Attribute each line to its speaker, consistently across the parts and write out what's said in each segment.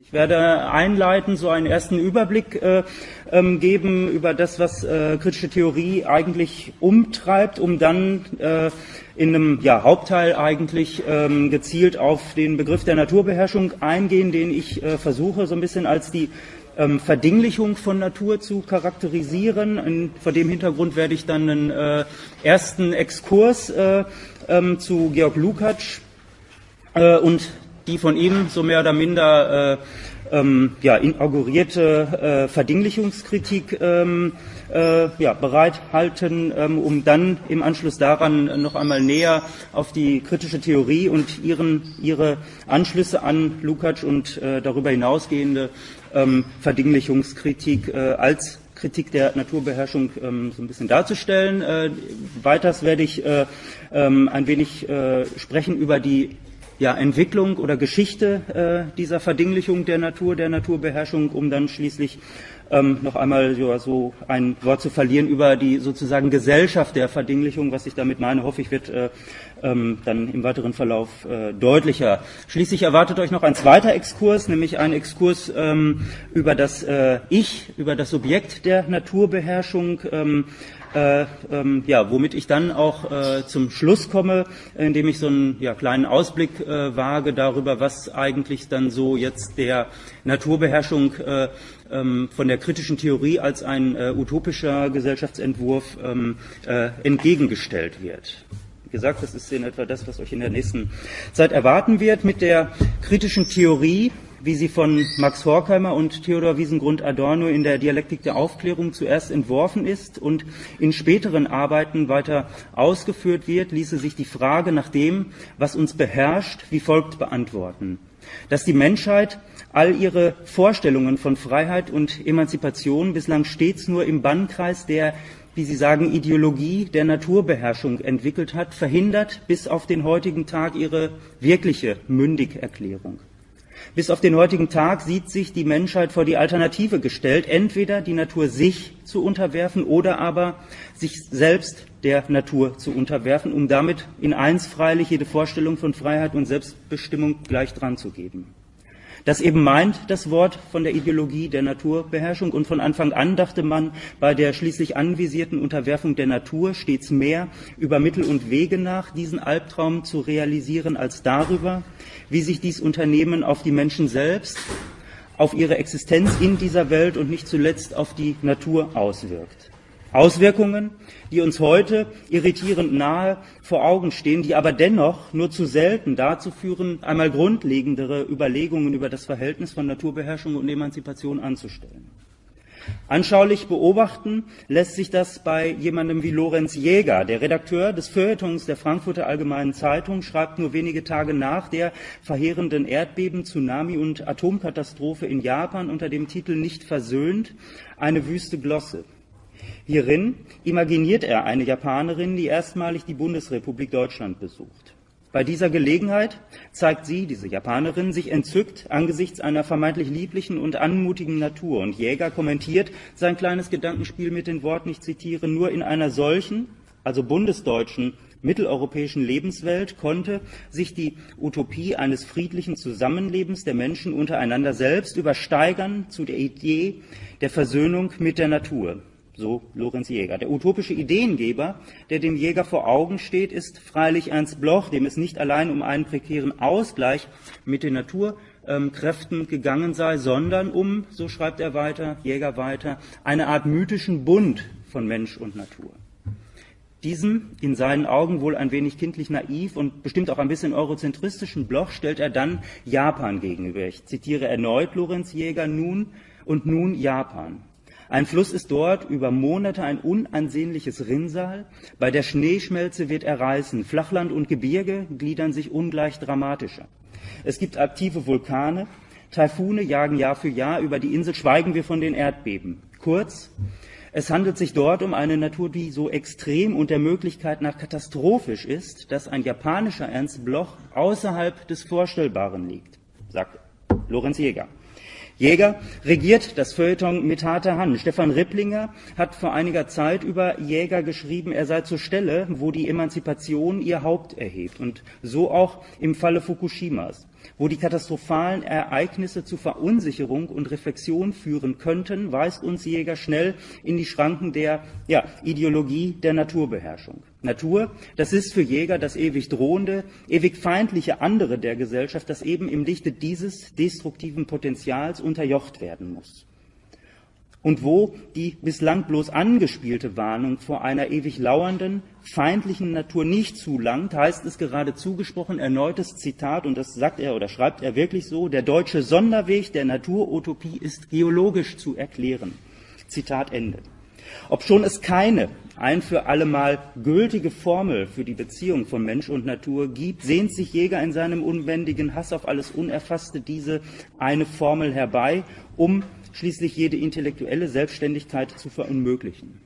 Speaker 1: Ich werde einleitend so einen ersten Überblick geben über das, was kritische Theorie eigentlich umtreibt, um dann in einem Hauptteil eigentlich gezielt auf den Begriff der Naturbeherrschung eingehen, den ich versuche so ein bisschen als die Verdinglichung von Natur zu charakterisieren. Vor dem Hintergrund werde ich dann einen ersten Exkurs zu Georg Lukács und die von ihm so mehr oder minder inaugurierte Verdinglichungskritik bereithalten, um dann im Anschluss daran noch einmal näher auf die kritische Theorie und ihre Anschlüsse an Lukács und darüber hinausgehende Verdinglichungskritik als Kritik der Naturbeherrschung so ein bisschen darzustellen. Weiters werde ich ein wenig sprechen über die Entwicklung oder Geschichte dieser Verdinglichung der Natur, der Naturbeherrschung, um dann schließlich noch einmal so ein Wort zu verlieren über die sozusagen Gesellschaft der Verdinglichung. Was ich damit meine, hoffe ich, wird dann im weiteren Verlauf deutlicher. Schließlich erwartet euch noch ein zweiter Exkurs, nämlich ein Exkurs über das Ich, über das Subjekt der Naturbeherrschung, womit ich dann auch zum Schluss komme, indem ich so einen kleinen Ausblick wage darüber, was eigentlich dann so jetzt der Naturbeherrschung von der kritischen Theorie als ein utopischer Gesellschaftsentwurf entgegengestellt wird. Wie gesagt, das ist in etwa das, was euch in der nächsten Zeit erwarten wird. Mit der kritischen Theorie, wie sie von Max Horkheimer und Theodor Wiesengrund-Adorno in der Dialektik der Aufklärung zuerst entworfen ist und in späteren Arbeiten weiter ausgeführt wird, ließe sich die Frage nach dem, was uns beherrscht, wie folgt beantworten: Dass die Menschheit all ihre Vorstellungen von Freiheit und Emanzipation bislang stets nur im Bannkreis der, wie Sie sagen, Ideologie der Naturbeherrschung entwickelt hat, verhindert bis auf den heutigen Tag ihre wirkliche Mündigerklärung. Bis auf den heutigen Tag sieht sich die Menschheit vor die Alternative gestellt, entweder die Natur sich zu unterwerfen oder aber sich selbst der Natur zu unterwerfen, um damit in eins freilich jede Vorstellung von Freiheit und Selbstbestimmung gleich dran zu geben. Das eben meint das Wort von der Ideologie der Naturbeherrschung, und von Anfang an dachte man bei der schließlich anvisierten Unterwerfung der Natur stets mehr über Mittel und Wege nach, diesen Albtraum zu realisieren, als darüber, wie sich dies Unternehmen auf die Menschen selbst, auf ihre Existenz in dieser Welt und nicht zuletzt auf die Natur auswirkt. Auswirkungen, die uns heute irritierend nahe vor Augen stehen, die aber dennoch nur zu selten dazu führen, einmal grundlegendere Überlegungen über das Verhältnis von Naturbeherrschung und Emanzipation anzustellen. Anschaulich beobachten lässt sich das bei jemandem wie Lorenz Jäger. Der Redakteur des Feuilletons der Frankfurter Allgemeinen Zeitung schreibt nur wenige Tage nach der verheerenden Erdbeben, Tsunami und Atomkatastrophe in Japan unter dem Titel »Nicht versöhnt« eine wüste Glosse. Hierin imaginiert er eine Japanerin, die erstmalig die Bundesrepublik Deutschland besucht. Bei dieser Gelegenheit zeigt sie, diese Japanerin, sich entzückt angesichts einer vermeintlich lieblichen und anmutigen Natur. Und Jäger kommentiert sein kleines Gedankenspiel mit den Worten, ich zitiere: Nur in einer solchen, also bundesdeutschen, mitteleuropäischen Lebenswelt konnte sich die Utopie eines friedlichen Zusammenlebens der Menschen untereinander selbst übersteigern zu der Idee der Versöhnung mit der Natur. So Lorenz Jäger. Der utopische Ideengeber, der dem Jäger vor Augen steht, ist freilich Ernst Bloch, dem es nicht allein um einen prekären Ausgleich mit den Naturkräften gegangen sei, sondern um, so schreibt er weiter, Jäger weiter, eine Art mythischen Bund von Mensch und Natur. Diesem, in seinen Augen wohl ein wenig kindlich naiv und bestimmt auch ein bisschen eurozentristischen Bloch stellt er dann Japan gegenüber. Ich zitiere erneut Lorenz Jäger: Nun Japan. Ein Fluss ist dort über Monate ein unansehnliches Rinnsal, bei der Schneeschmelze wird er reißen, Flachland und Gebirge gliedern sich ungleich dramatischer. Es gibt aktive Vulkane, Taifune jagen Jahr für Jahr über die Insel, schweigen wir von den Erdbeben. Kurz, es handelt sich dort um eine Natur, die so extrem und der Möglichkeit nach katastrophisch ist, dass ein japanischer Ernst Bloch außerhalb des Vorstellbaren liegt, sagt Lorenz Jäger. Jäger regiert das Feuilleton mit harter Hand. Stefan Ripplinger hat vor einiger Zeit über Jäger geschrieben, er sei zur Stelle, wo die Emanzipation ihr Haupt erhebt. Und so auch im Falle Fukushimas. wo die katastrophalen Ereignisse zu Verunsicherung und Reflexion führen könnten, weist uns Jäger schnell in die Schranken der Ideologie der Naturbeherrschung. Natur, das ist für Jäger das ewig drohende, ewig feindliche andere der Gesellschaft, das eben im Lichte dieses destruktiven Potenzials unterjocht werden muss. Und wo die bislang bloß angespielte Warnung vor einer ewig lauernden, feindlichen Natur nicht zulangt, heißt es gerade zugesprochen, erneutes Zitat, und das sagt er oder schreibt er wirklich so: Der deutsche Sonderweg der Naturutopie ist geologisch zu erklären. Zitat Ende. Obschon es keine ein für allemal gültige Formel für die Beziehung von Mensch und Natur gibt, sehnt sich Jäger in seinem unbändigen Hass auf alles Unerfasste diese eine Formel herbei, um schließlich jede intellektuelle Selbstständigkeit zu verunmöglichen.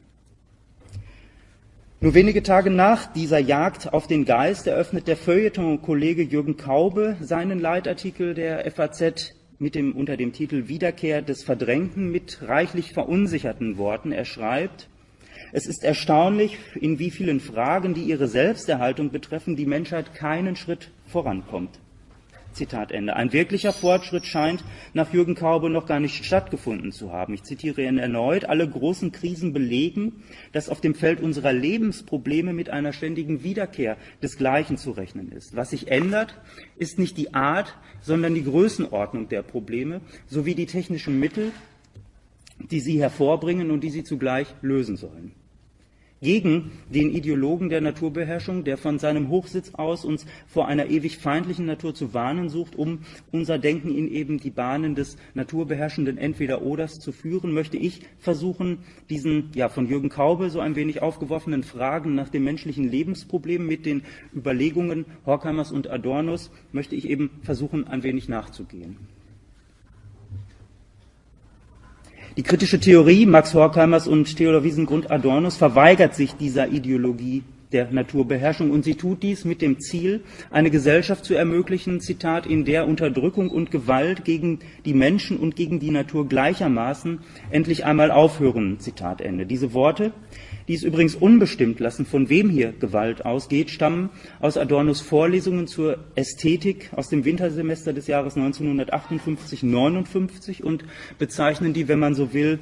Speaker 1: Nur wenige Tage nach dieser Jagd auf den Geist eröffnet der Feuilleton-Kollege Jürgen Kaube seinen Leitartikel der FAZ unter dem Titel Wiederkehr des Verdrängten mit reichlich verunsicherten Worten. Er schreibt: Es ist erstaunlich, in wie vielen Fragen, die ihre Selbsterhaltung betreffen, die Menschheit keinen Schritt vorankommt. Zitat Ende. Ein wirklicher Fortschritt scheint nach Jürgen Kaube noch gar nicht stattgefunden zu haben. Ich zitiere ihn erneut: Alle großen Krisen belegen, dass auf dem Feld unserer Lebensprobleme mit einer ständigen Wiederkehr des Gleichen zu rechnen ist. Was sich ändert, ist nicht die Art, sondern die Größenordnung der Probleme sowie die technischen Mittel, die sie hervorbringen und die sie zugleich lösen sollen. Gegen den Ideologen der Naturbeherrschung, der von seinem Hochsitz aus uns vor einer ewig feindlichen Natur zu warnen sucht, um unser Denken in eben die Bahnen des naturbeherrschenden Entweder-Oders zu führen, möchte ich versuchen, diesen von Jürgen Kaube so ein wenig aufgeworfenen Fragen nach dem menschlichen Lebensproblem mit den Überlegungen Horkheimers und Adornos, möchte ich eben versuchen, ein wenig nachzugehen. Die kritische Theorie Max Horkheimers und Theodor Wiesengrund Adornos verweigert sich dieser Ideologie der Naturbeherrschung, und sie tut dies mit dem Ziel, eine Gesellschaft zu ermöglichen, Zitat, in der Unterdrückung und Gewalt gegen die Menschen und gegen die Natur gleichermaßen endlich einmal aufhören, Zitat Ende. Diese Worte, die es übrigens unbestimmt lassen, von wem hier Gewalt ausgeht, stammen aus Adornos Vorlesungen zur Ästhetik aus dem Wintersemester des Jahres 1958/59 und bezeichnen die, wenn man so will,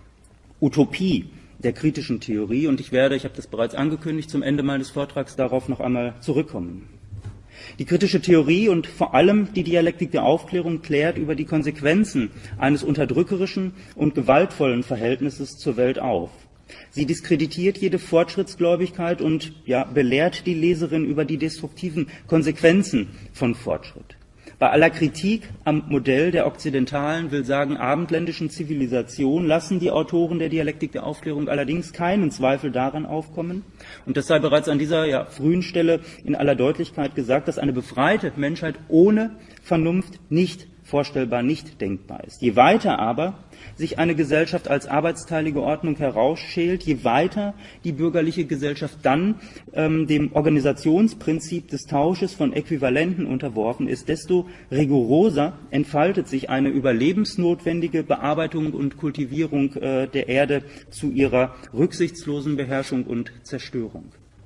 Speaker 1: Utopie der kritischen Theorie. Und ich habe das bereits angekündigt, zum Ende meines Vortrags darauf noch einmal zurückkommen. Die kritische Theorie und vor allem die Dialektik der Aufklärung klärt über die Konsequenzen eines unterdrückerischen und gewaltvollen Verhältnisses zur Welt auf. Sie diskreditiert jede Fortschrittsgläubigkeit und belehrt die Leserin über die destruktiven Konsequenzen von Fortschritt. Bei aller Kritik am Modell der okzidentalen, will sagen abendländischen Zivilisation, lassen die Autoren der Dialektik der Aufklärung allerdings keinen Zweifel daran aufkommen, und das sei bereits an dieser frühen Stelle in aller Deutlichkeit gesagt, dass eine befreite Menschheit ohne Vernunft nicht vorstellbar, nicht denkbar ist. Je weiter aber sich eine Gesellschaft als arbeitsteilige Ordnung herausschält, je weiter die bürgerliche Gesellschaft dann dem Organisationsprinzip des Tausches von Äquivalenten unterworfen ist, desto rigoroser entfaltet sich eine überlebensnotwendige Bearbeitung und Kultivierung der Erde zu ihrer rücksichtslosen Beherrschung und Zerstörung.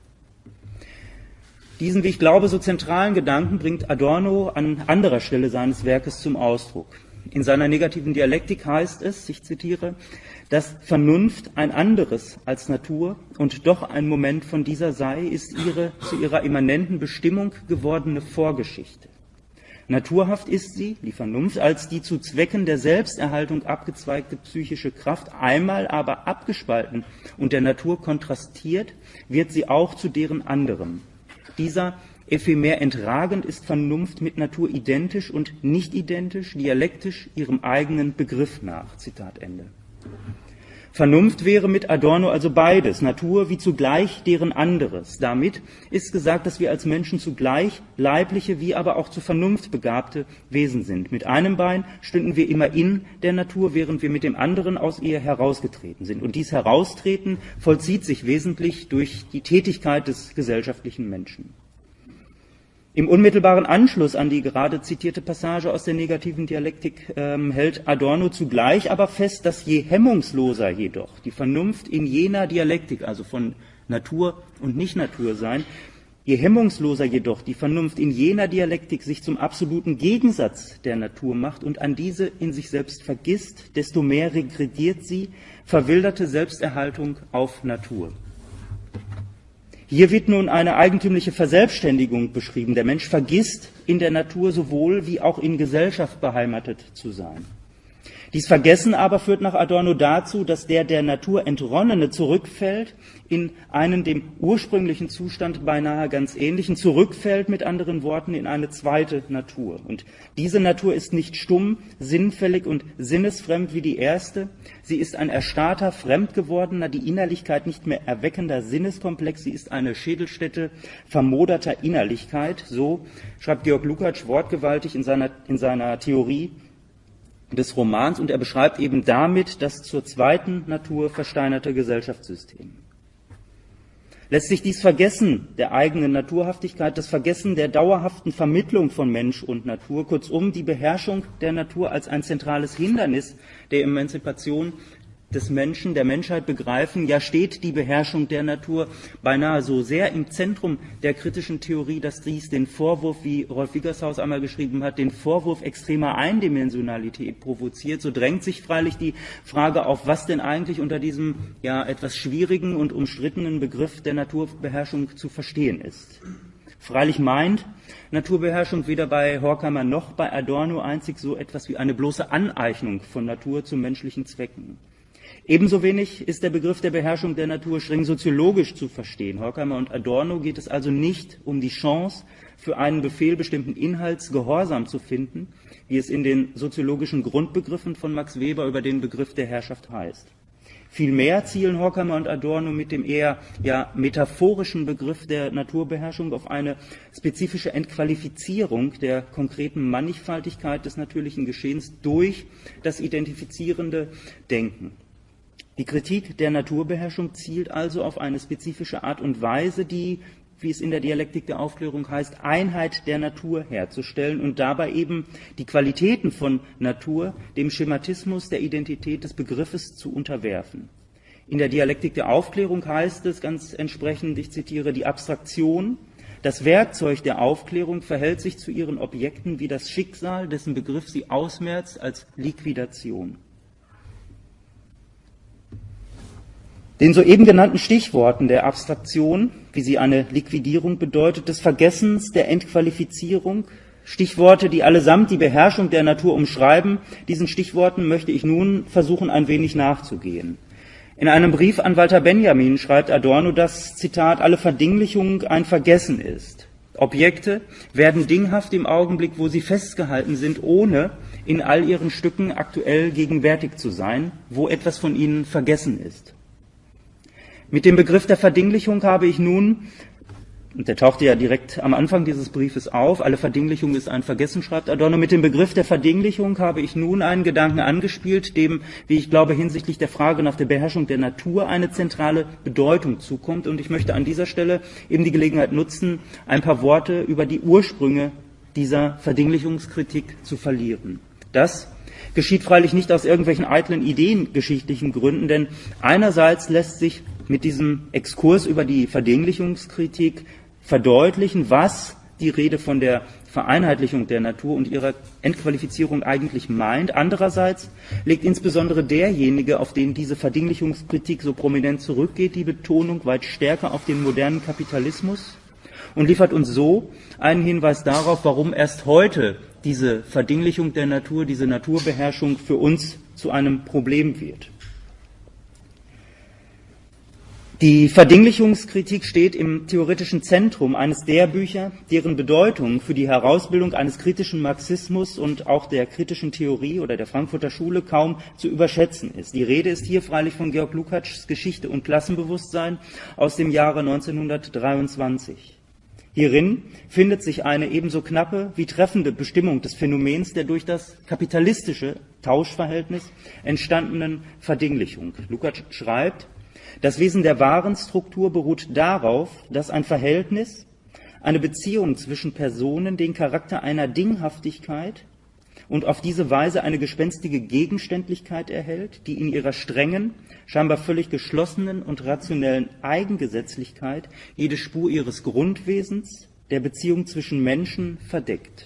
Speaker 1: Diesen, wie ich glaube, so zentralen Gedanken bringt Adorno an anderer Stelle seines Werkes zum Ausdruck. In seiner negativen Dialektik heißt es, ich zitiere, dass Vernunft ein anderes als Natur und doch ein Moment von dieser sei, ist ihre zu ihrer immanenten Bestimmung gewordene Vorgeschichte. Naturhaft ist sie, die Vernunft, als die zu Zwecken der Selbsterhaltung abgezweigte psychische Kraft, einmal aber abgespalten und der Natur kontrastiert, wird sie auch zu deren anderem. Dieser ephemer entragend ist Vernunft mit Natur identisch und nicht identisch, dialektisch ihrem eigenen Begriff nach. Zitat Ende. Vernunft wäre mit Adorno also beides, Natur wie zugleich deren anderes. Damit ist gesagt, dass wir als Menschen zugleich leibliche wie aber auch zur Vernunft begabte Wesen sind. Mit einem Bein stünden wir immer in der Natur, während wir mit dem anderen aus ihr herausgetreten sind. Und dies Heraustreten vollzieht sich wesentlich durch die Tätigkeit des gesellschaftlichen Menschen. Im unmittelbaren Anschluss an die gerade zitierte Passage aus der negativen Dialektik hält Adorno zugleich aber fest, dass je hemmungsloser jedoch die Vernunft in jener Dialektik, also von Natur und Nicht-Natur sein, Je hemmungsloser jedoch die Vernunft in jener Dialektik sich zum absoluten Gegensatz der Natur macht und an diese in sich selbst vergisst, desto mehr regrediert sie verwilderte Selbsterhaltung auf Natur. Hier wird nun eine eigentümliche Verselbstständigung beschrieben. Der Mensch vergisst, in der Natur sowohl wie auch in Gesellschaft beheimatet zu sein. Dies Vergessen aber führt nach Adorno dazu, dass der Natur Entronnene zurückfällt in einen dem ursprünglichen Zustand beinahe ganz ähnlichen, zurückfällt mit anderen Worten in eine zweite Natur. Und diese Natur ist nicht stumm, sinnfällig und sinnesfremd wie die erste. Sie ist ein erstarrter, fremd gewordener, die Innerlichkeit nicht mehr erweckender Sinneskomplex. Sie ist eine Schädelstätte vermoderter Innerlichkeit. So schreibt Georg Lukács wortgewaltig in seiner Theorie des Romans, und er beschreibt eben damit das zur zweiten Natur versteinerte Gesellschaftssystem. Letztlich dies Vergessen der eigenen Naturhaftigkeit, das Vergessen der dauerhaften Vermittlung von Mensch und Natur, kurzum die Beherrschung der Natur als ein zentrales Hindernis der Emanzipation des Menschen, der Menschheit begreifen, ja steht die Beherrschung der Natur beinahe so sehr im Zentrum der kritischen Theorie, dass dies den Vorwurf, wie Rolf Wiggershaus einmal geschrieben hat, den Vorwurf extremer Eindimensionalität provoziert. So drängt sich freilich die Frage auf, was denn eigentlich unter diesem ja etwas schwierigen und umstrittenen Begriff der Naturbeherrschung zu verstehen ist. Freilich meint Naturbeherrschung weder bei Horkheimer noch bei Adorno einzig so etwas wie eine bloße Aneignung von Natur zu menschlichen Zwecken. Ebenso wenig ist der Begriff der Beherrschung der Natur streng soziologisch zu verstehen. Horkheimer und Adorno geht es also nicht um die Chance, für einen Befehl bestimmten Inhalts Gehorsam zu finden, wie es in den soziologischen Grundbegriffen von Max Weber über den Begriff der Herrschaft heißt. Vielmehr zielen Horkheimer und Adorno mit dem eher metaphorischen Begriff der Naturbeherrschung auf eine spezifische Entqualifizierung der konkreten Mannigfaltigkeit des natürlichen Geschehens durch das identifizierende Denken. Die Kritik der Naturbeherrschung zielt also auf eine spezifische Art und Weise, die, wie es in der Dialektik der Aufklärung heißt, Einheit der Natur herzustellen und dabei eben die Qualitäten von Natur dem Schematismus der Identität des Begriffes zu unterwerfen. In der Dialektik der Aufklärung heißt es ganz entsprechend, ich zitiere, die Abstraktion, das Werkzeug der Aufklärung, verhält sich zu ihren Objekten wie das Schicksal, dessen Begriff sie ausmerzt als Liquidation. Den soeben genannten Stichworten der Abstraktion, wie sie eine Liquidierung bedeutet, des Vergessens, der Entqualifizierung, Stichworte, die allesamt die Beherrschung der Natur umschreiben, diesen Stichworten möchte ich nun versuchen, ein wenig nachzugehen. In einem Brief an Walter Benjamin schreibt Adorno, dass, Zitat, alle Verdinglichung ein Vergessen ist. Objekte werden dinghaft im Augenblick, wo sie festgehalten sind, ohne in all ihren Stücken aktuell gegenwärtig zu sein, wo etwas von ihnen vergessen ist. Mit dem Begriff der Verdinglichung habe ich nun, und der tauchte ja direkt am Anfang dieses Briefes auf, alle Verdinglichung ist ein Vergessen, schreibt Adorno, mit dem Begriff der Verdinglichung habe ich nun einen Gedanken angespielt, dem, wie ich glaube, hinsichtlich der Frage nach der Beherrschung der Natur eine zentrale Bedeutung zukommt. Und ich möchte an dieser Stelle eben die Gelegenheit nutzen, ein paar Worte über die Ursprünge dieser Verdinglichungskritik zu verlieren. Das geschieht freilich nicht aus irgendwelchen eitlen ideengeschichtlichen Gründen, denn einerseits lässt sich mit diesem Exkurs über die Verdinglichungskritik verdeutlichen, was die Rede von der Vereinheitlichung der Natur und ihrer Entqualifizierung eigentlich meint. Andererseits legt insbesondere derjenige, auf den diese Verdinglichungskritik so prominent zurückgeht, die Betonung weit stärker auf den modernen Kapitalismus und liefert uns so einen Hinweis darauf, warum erst heute diese Verdinglichung der Natur, diese Naturbeherrschung für uns zu einem Problem wird. Die Verdinglichungskritik steht im theoretischen Zentrum eines der Bücher, deren Bedeutung für die Herausbildung eines kritischen Marxismus und auch der kritischen Theorie oder der Frankfurter Schule kaum zu überschätzen ist. Die Rede ist hier freilich von Georg Lukács Geschichte und Klassenbewusstsein aus dem Jahre 1923. Hierin findet sich eine ebenso knappe wie treffende Bestimmung des Phänomens der durch das kapitalistische Tauschverhältnis entstandenen Verdinglichung. Lukács schreibt, das Wesen der Warenstruktur beruht darauf, dass ein Verhältnis, eine Beziehung zwischen Personen den Charakter einer Dinghaftigkeit und auf diese Weise eine gespenstige Gegenständlichkeit erhält, die in ihrer strengen, scheinbar völlig geschlossenen und rationellen Eigengesetzlichkeit jede Spur ihres Grundwesens, der Beziehung zwischen Menschen, verdeckt.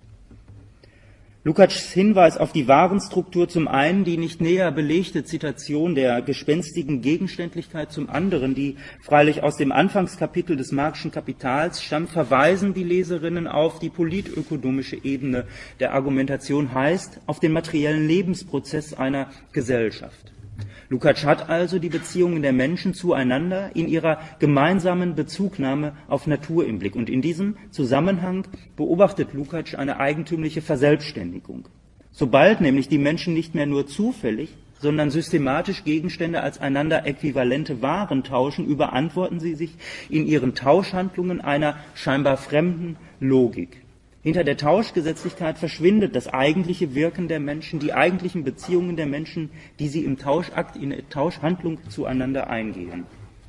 Speaker 1: Lukács' Hinweis auf die Warenstruktur zum einen, die nicht näher belegte Zitation der gespenstigen Gegenständlichkeit zum anderen, die freilich aus dem Anfangskapitel des Marxischen Kapitals stammt, verweisen die Leserinnen auf die politökonomische Ebene der Argumentation, heißt auf den materiellen Lebensprozess einer Gesellschaft. Lukács hat also die Beziehungen der Menschen zueinander in ihrer gemeinsamen Bezugnahme auf Natur im Blick. Und in diesem Zusammenhang beobachtet Lukács eine eigentümliche Verselbstständigung. Sobald nämlich die Menschen nicht mehr nur zufällig, sondern systematisch Gegenstände als einander äquivalente Waren tauschen, überantworten sie sich in ihren Tauschhandlungen einer scheinbar fremden Logik. Hinter der Tauschgesetzlichkeit verschwindet das eigentliche Wirken der Menschen, die eigentlichen Beziehungen der Menschen, die sie im Tauschakt, in der Tauschhandlung zueinander eingehen.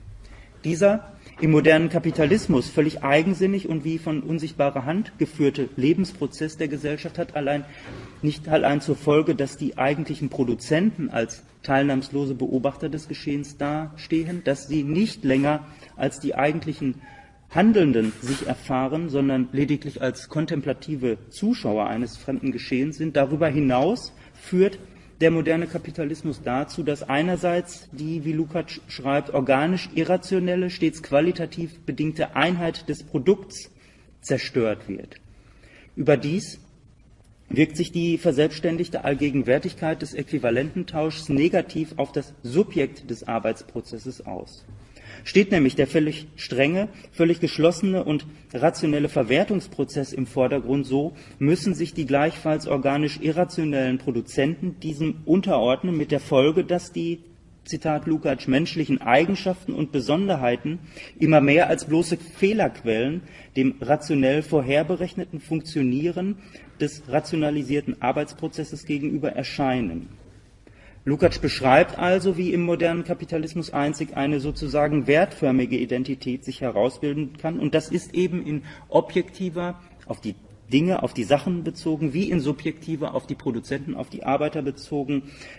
Speaker 1: Dieser im modernen Kapitalismus völlig eigensinnig und wie von unsichtbarer Hand geführte Lebensprozess der Gesellschaft hat nicht allein zur Folge, dass die eigentlichen Produzenten als teilnahmslose Beobachter des Geschehens dastehen, dass sie nicht länger als die eigentlichen Handelnden sich erfahren, sondern lediglich als kontemplative Zuschauer eines fremden Geschehens sind. Darüber hinaus führt der moderne Kapitalismus dazu, dass einerseits die, wie Lukács schreibt, organisch irrationelle, stets qualitativ bedingte Einheit des Produkts zerstört wird. Überdies wirkt sich die verselbstständigte Allgegenwärtigkeit des Äquivalententauschs negativ auf das Subjekt des Arbeitsprozesses aus. Steht nämlich der völlig strenge, völlig geschlossene und rationelle Verwertungsprozess im Vordergrund, so müssen sich die gleichfalls organisch irrationellen Produzenten diesem unterordnen, mit der Folge, dass die, Zitat Lukács, menschlichen Eigenschaften und Besonderheiten immer mehr als bloße Fehlerquellen dem rationell vorherberechneten Funktionieren des rationalisierten Arbeitsprozesses gegenüber erscheinen. Lukács beschreibt also, wie im modernen Kapitalismus einzig eine sozusagen wertförmige Identität sich herausbilden kann. Und das ist eben in objektiver, auf die Dinge, auf die Sachen bezogen, wie in subjektiver, auf die Produzenten, auf die Arbeiter bezogen,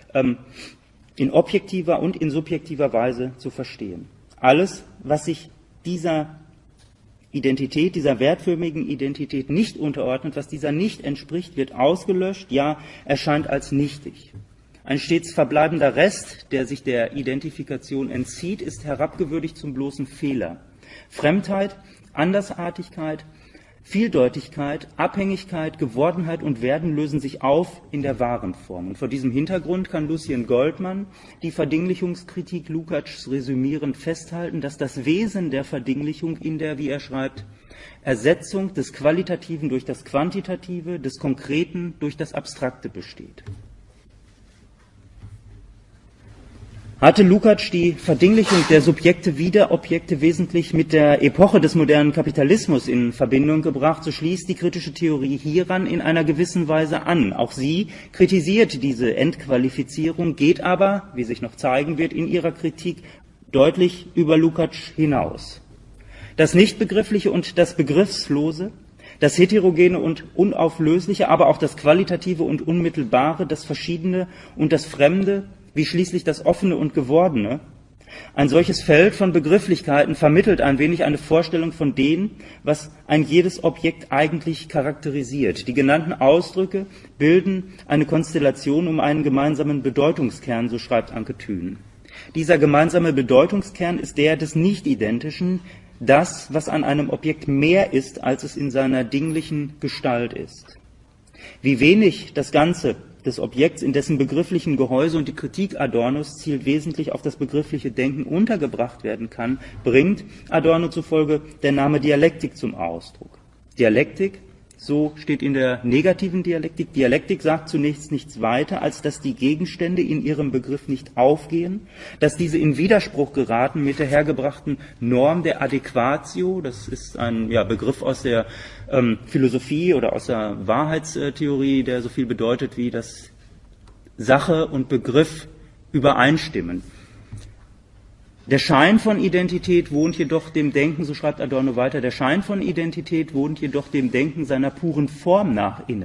Speaker 1: in objektiver und in subjektiver Weise zu verstehen. Alles, was sich dieser Identität, dieser wertförmigen Identität nicht unterordnet, was dieser nicht entspricht, wird ausgelöscht, ja, erscheint als nichtig. Ein stets verbleibender Rest, der sich der Identifikation entzieht, ist herabgewürdigt zum bloßen Fehler. Fremdheit, Andersartigkeit, Vieldeutigkeit, Abhängigkeit, Gewordenheit und Werden lösen sich auf in der wahren Form. Und vor diesem Hintergrund kann Lucien Goldmann die Verdinglichungskritik Lukács resümierend festhalten, dass das Wesen der Verdinglichung in der, wie er schreibt, Ersetzung des Qualitativen durch das Quantitative, des Konkreten durch das Abstrakte besteht. Hatte Lukács die Verdinglichung der Subjekte wie der Objekte wesentlich mit der Epoche des modernen Kapitalismus in Verbindung gebracht, so schließt die kritische Theorie hieran in einer gewissen Weise an. Auch sie kritisiert diese Entqualifizierung, geht aber, wie sich noch zeigen wird, in ihrer Kritik deutlich über Lukács hinaus. Das Nichtbegriffliche und das Begriffslose, das Heterogene und Unauflösliche, aber auch das Qualitative und Unmittelbare, das Verschiedene und das Fremde, wie schließlich das Offene und Gewordene. Ein solches Feld von Begrifflichkeiten vermittelt ein wenig eine Vorstellung von dem, was ein jedes Objekt eigentlich charakterisiert. Die genannten Ausdrücke bilden eine Konstellation um einen gemeinsamen Bedeutungskern, so schreibt Anke Thün. Dieser gemeinsame Bedeutungskern ist der des Nicht-Identischen, das, was an einem Objekt mehr ist, als es in seiner dinglichen Gestalt ist. Wie wenig das Ganze des Objekts in dessen begrifflichen Gehäuse und die Kritik Adornos zielt wesentlich auf das begriffliche Denken untergebracht werden kann, bringt Adorno zufolge der Name Dialektik zum Ausdruck. Dialektik, so steht in der negativen Dialektik, Dialektik sagt zunächst nichts weiter, als dass die Gegenstände in ihrem Begriff nicht aufgehen, dass diese in Widerspruch geraten mit der hergebrachten Norm der Adequatio, das ist ein Begriff aus der Philosophie oder aus der Wahrheitstheorie, der so viel bedeutet wie, dass Sache und Begriff übereinstimmen. Der Schein von Identität wohnt jedoch dem Denken, so schreibt Adorno weiter, der Schein von Identität wohnt jedoch dem Denken seiner puren Form nach inne.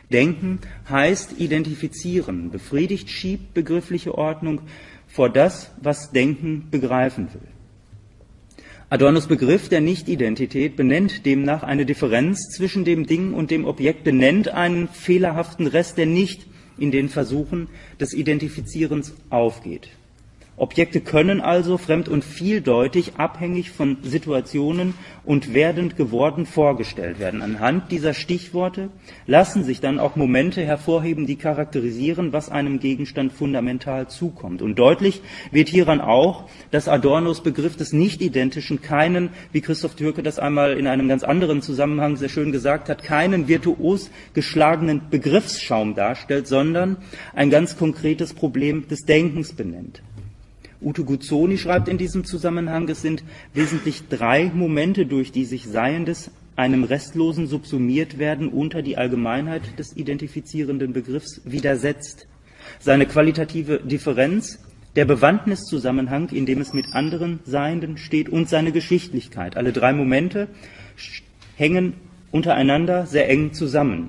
Speaker 1: Denken heißt identifizieren, befriedigt, schiebt begriffliche Ordnung vor das, was Denken begreifen will. Adornos Begriff der Nichtidentität benennt demnach eine Differenz zwischen dem Ding und dem Objekt, benennt einen fehlerhaften Rest, der nicht in den Versuchen des Identifizierens aufgeht. Objekte können also fremd und vieldeutig, abhängig von Situationen und werdend geworden vorgestellt werden. Anhand dieser Stichworte lassen sich dann auch Momente hervorheben, die charakterisieren, was einem Gegenstand fundamental zukommt. Und deutlich wird hieran auch, dass Adornos Begriff des Nicht-Identischen keinen, wie Christoph Türke das einmal in einem ganz anderen Zusammenhang sehr schön gesagt hat, keinen virtuos geschlagenen Begriffsschaum darstellt, sondern ein ganz konkretes Problem des Denkens benennt. Uto Guzzoni schreibt in diesem Zusammenhang, es sind wesentlich 3 Momente, durch die sich Seiendes einem Restlosen subsumiert werden, unter die Allgemeinheit des identifizierenden Begriffs widersetzt. Seine qualitative Differenz, der Bewandtniszusammenhang, in dem es mit anderen Seienden steht, und seine Geschichtlichkeit. Alle 3 Momente hängen untereinander sehr eng zusammen.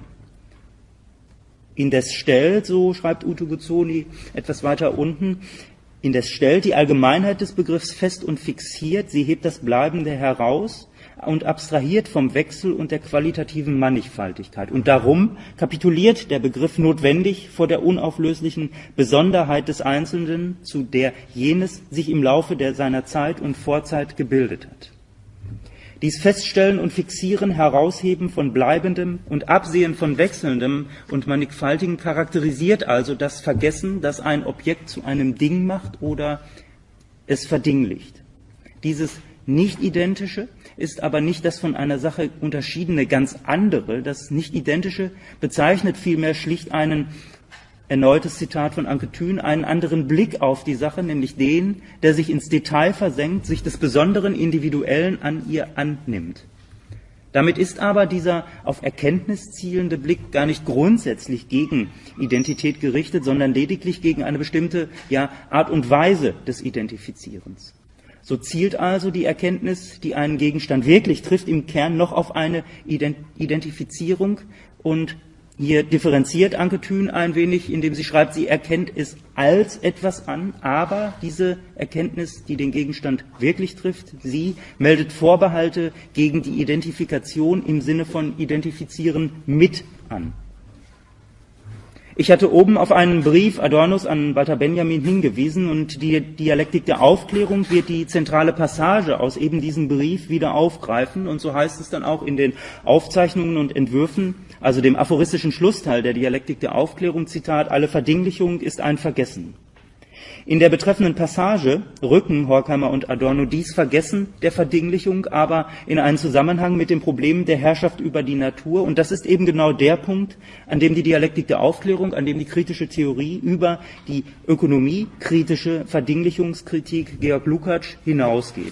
Speaker 1: Indes stellt, so schreibt Uto Guzzoni etwas weiter unten, indes stellt die Allgemeinheit des Begriffs fest und fixiert, sie hebt das Bleibende heraus und abstrahiert vom Wechsel und der qualitativen Mannigfaltigkeit. Und darum kapituliert der Begriff notwendig vor der unauflöslichen Besonderheit des Einzelnen, zu der jenes sich im Laufe seiner Zeit und Vorzeit gebildet hat. Dies Feststellen und Fixieren, Herausheben von Bleibendem und Absehen von Wechselndem und Mannigfaltigen charakterisiert also das Vergessen, das ein Objekt zu einem Ding macht oder es verdinglicht. Dieses Nicht-Identische ist aber nicht das von einer Sache unterschiedene ganz andere. Das Nicht-Identische bezeichnet vielmehr schlicht einen, erneutes Zitat von Anke Thün, einen anderen Blick auf die Sache, nämlich den, der sich ins Detail versenkt, sich des besonderen Individuellen an ihr annimmt. Damit ist aber dieser auf Erkenntnis zielende Blick gar nicht grundsätzlich gegen Identität gerichtet, sondern lediglich gegen eine bestimmte Art und Weise des Identifizierens. So zielt also die Erkenntnis, die einen Gegenstand wirklich trifft, im Kern noch auf eine Identifizierung, und hier differenziert Anke Thün ein wenig, indem sie schreibt, sie erkennt es als etwas an, aber diese Erkenntnis, die den Gegenstand wirklich trifft, sie meldet Vorbehalte gegen die Identifikation im Sinne von identifizieren mit an. Ich hatte oben auf einen Brief Adornos an Walter Benjamin hingewiesen, und die Dialektik der Aufklärung wird die zentrale Passage aus eben diesem Brief wieder aufgreifen, und so heißt es dann auch in den Aufzeichnungen und Entwürfen, also dem aphoristischen Schlussteil der Dialektik der Aufklärung, Zitat, alle Verdinglichung ist ein Vergessen. In der betreffenden Passage rücken Horkheimer und Adorno dies Vergessen der Verdinglichung aber in einen Zusammenhang mit dem Problem der Herrschaft über die Natur. Und das ist eben genau der Punkt, an dem die Dialektik der Aufklärung, an dem die kritische Theorie über die ökonomiekritische Verdinglichungskritik Georg Lukács hinausgeht.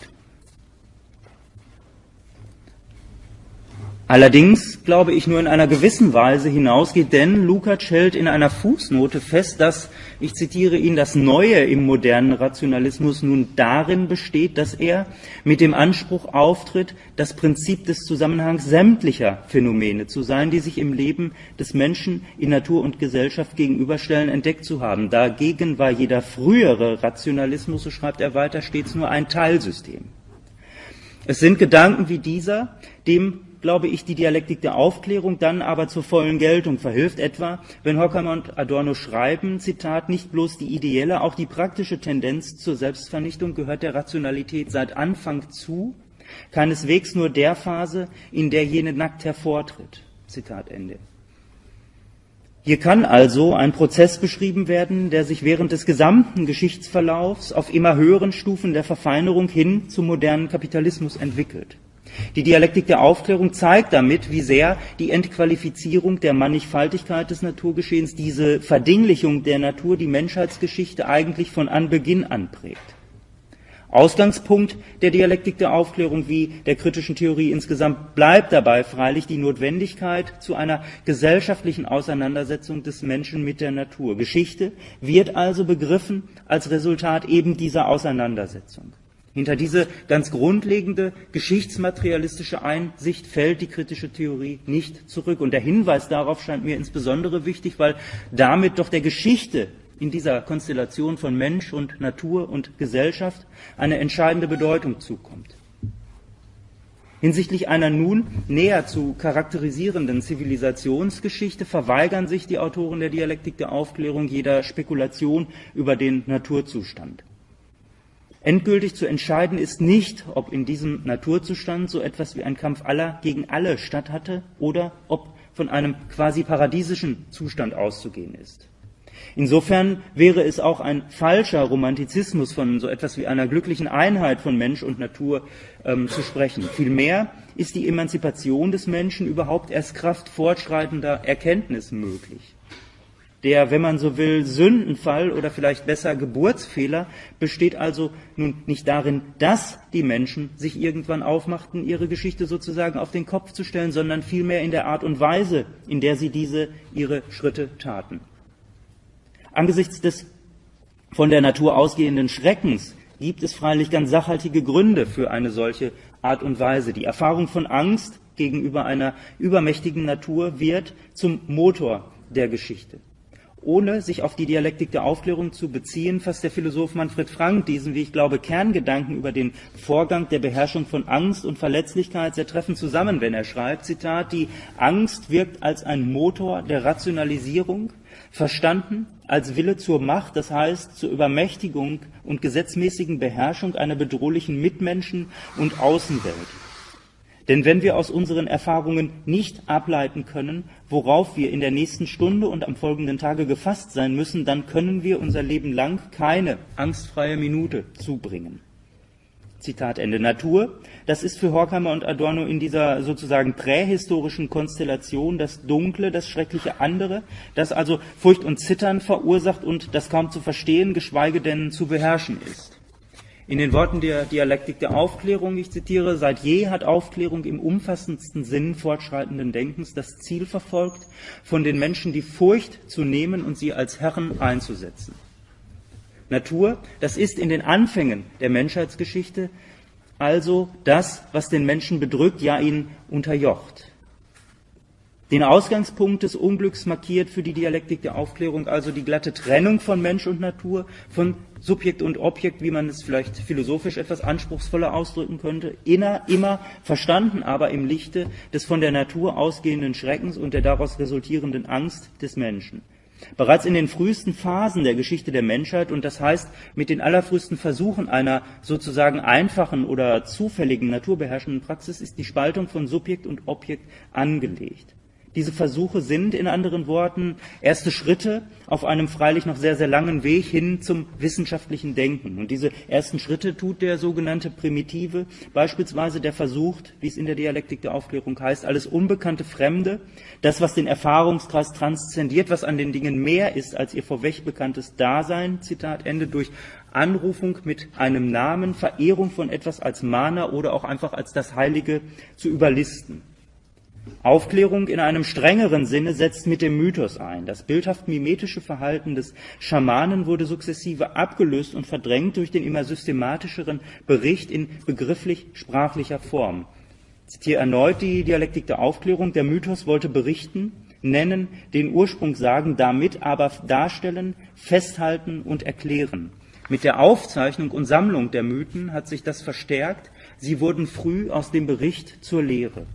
Speaker 1: Allerdings, glaube ich, nur in einer gewissen Weise hinausgeht, denn Lukács hält in einer Fußnote fest, dass, ich zitiere ihn, das Neue im modernen Rationalismus nun darin besteht, dass er mit dem Anspruch auftritt, das Prinzip des Zusammenhangs sämtlicher Phänomene zu sein, die sich im Leben des Menschen in Natur und Gesellschaft gegenüberstellen, entdeckt zu haben. Dagegen war jeder frühere Rationalismus, so schreibt er weiter, stets nur ein Teilsystem. Es sind Gedanken wie dieser, dem, glaube ich, die Dialektik der Aufklärung dann aber zur vollen Geltung verhilft, etwa wenn Horkheimer und Adorno schreiben, Zitat, nicht bloß die ideelle, auch die praktische Tendenz zur Selbstvernichtung gehört der Rationalität seit Anfang zu, keineswegs nur der Phase, in der jene nackt hervortritt. Zitat Ende. Hier kann also ein Prozess beschrieben werden, der sich während des gesamten Geschichtsverlaufs auf immer höheren Stufen der Verfeinerung hin zum modernen Kapitalismus entwickelt. Die Dialektik der Aufklärung zeigt damit, wie sehr die Entqualifizierung der Mannigfaltigkeit des Naturgeschehens, diese Verdinglichung der Natur, die Menschheitsgeschichte eigentlich von Anbeginn an prägt. Ausgangspunkt der Dialektik der Aufklärung wie der kritischen Theorie insgesamt bleibt dabei freilich die Notwendigkeit zu einer gesellschaftlichen Auseinandersetzung des Menschen mit der Natur. Geschichte wird also begriffen als Resultat eben dieser Auseinandersetzung. Hinter diese ganz grundlegende geschichtsmaterialistische Einsicht fällt die kritische Theorie nicht zurück. Und der Hinweis darauf scheint mir insbesondere wichtig, weil damit doch der Geschichte in dieser Konstellation von Mensch und Natur und Gesellschaft eine entscheidende Bedeutung zukommt. Hinsichtlich einer nun näher zu charakterisierenden Zivilisationsgeschichte verweigern sich die Autoren der Dialektik der Aufklärung jeder Spekulation über den Naturzustand. Endgültig zu entscheiden ist nicht, ob in diesem Naturzustand so etwas wie ein Kampf aller gegen alle statt hatte oder ob von einem quasi paradiesischen Zustand auszugehen ist. Insofern wäre es auch ein falscher Romantizismus von so etwas wie einer glücklichen Einheit von Mensch und Natur zu sprechen. Vielmehr ist die Emanzipation des Menschen überhaupt erst Kraft fortschreitender Erkenntnis möglich. Der, wenn man so will, Sündenfall oder vielleicht besser Geburtsfehler besteht also nun nicht darin, dass die Menschen sich irgendwann aufmachten, ihre Geschichte sozusagen auf den Kopf zu stellen, sondern vielmehr in der Art und Weise, in der sie ihre Schritte taten. Angesichts des von der Natur ausgehenden Schreckens gibt es freilich ganz sachhaltige Gründe für eine solche Art und Weise. Die Erfahrung von Angst gegenüber einer übermächtigen Natur wird zum Motor der Geschichte. Ohne sich auf die Dialektik der Aufklärung zu beziehen, fasst der Philosoph Manfred Frank diesen, wie ich glaube, Kerngedanken über den Vorgang der Beherrschung von Angst und Verletzlichkeit sehr treffend zusammen, wenn er schreibt, Zitat, die Angst wirkt als ein Motor der Rationalisierung, verstanden als Wille zur Macht, das heißt zur Übermächtigung und gesetzmäßigen Beherrschung einer bedrohlichen Mitmenschen und Außenwelt. Denn wenn wir aus unseren Erfahrungen nicht ableiten können, worauf wir in der nächsten Stunde und am folgenden Tage gefasst sein müssen, dann können wir unser Leben lang keine angstfreie Minute zubringen. Zitat Ende. Natur, das ist für Horkheimer und Adorno in dieser sozusagen prähistorischen Konstellation das Dunkle, das schreckliche andere, das also Furcht und Zittern verursacht und das kaum zu verstehen, geschweige denn zu beherrschen ist. In den Worten der Dialektik der Aufklärung, ich zitiere, seit je hat Aufklärung im umfassendsten Sinn fortschreitenden Denkens das Ziel verfolgt, von den Menschen die Furcht zu nehmen und sie als Herren einzusetzen. Natur, das ist in den Anfängen der Menschheitsgeschichte also das, was den Menschen bedrückt, ja ihn unterjocht. Den Ausgangspunkt des Unglücks markiert für die Dialektik der Aufklärung also die glatte Trennung von Mensch und Natur, von Subjekt und Objekt, wie man es vielleicht philosophisch etwas anspruchsvoller ausdrücken könnte, immer verstanden aber im Lichte des von der Natur ausgehenden Schreckens und der daraus resultierenden Angst des Menschen. Bereits in den frühesten Phasen der Geschichte der Menschheit, und das heißt mit den allerfrühesten Versuchen einer sozusagen einfachen oder zufälligen naturbeherrschenden Praxis, ist die Spaltung von Subjekt und Objekt angelegt. Diese Versuche sind, in anderen Worten, erste Schritte auf einem freilich noch sehr, sehr langen Weg hin zum wissenschaftlichen Denken. Und diese ersten Schritte tut der sogenannte Primitive, beispielsweise der versucht, wie es in der Dialektik der Aufklärung heißt, alles unbekannte Fremde, das, was den Erfahrungskreis transzendiert, was an den Dingen mehr ist als ihr vorweg bekanntes Dasein, Zitat Ende, durch Anrufung mit einem Namen, Verehrung von etwas als Mahner oder auch einfach als das Heilige zu überlisten. Aufklärung in einem strengeren Sinne setzt mit dem Mythos ein. Das bildhaft-mimetische Verhalten des Schamanen wurde sukzessive abgelöst und verdrängt durch den immer systematischeren Bericht in begrifflich-sprachlicher Form. Ich zitiere erneut die Dialektik der Aufklärung. Der Mythos wollte berichten, nennen, den Ursprung sagen, damit aber darstellen, festhalten und erklären. Mit der Aufzeichnung und Sammlung der Mythen hat sich das verstärkt. Sie wurden früh aus dem Bericht zur Lehre.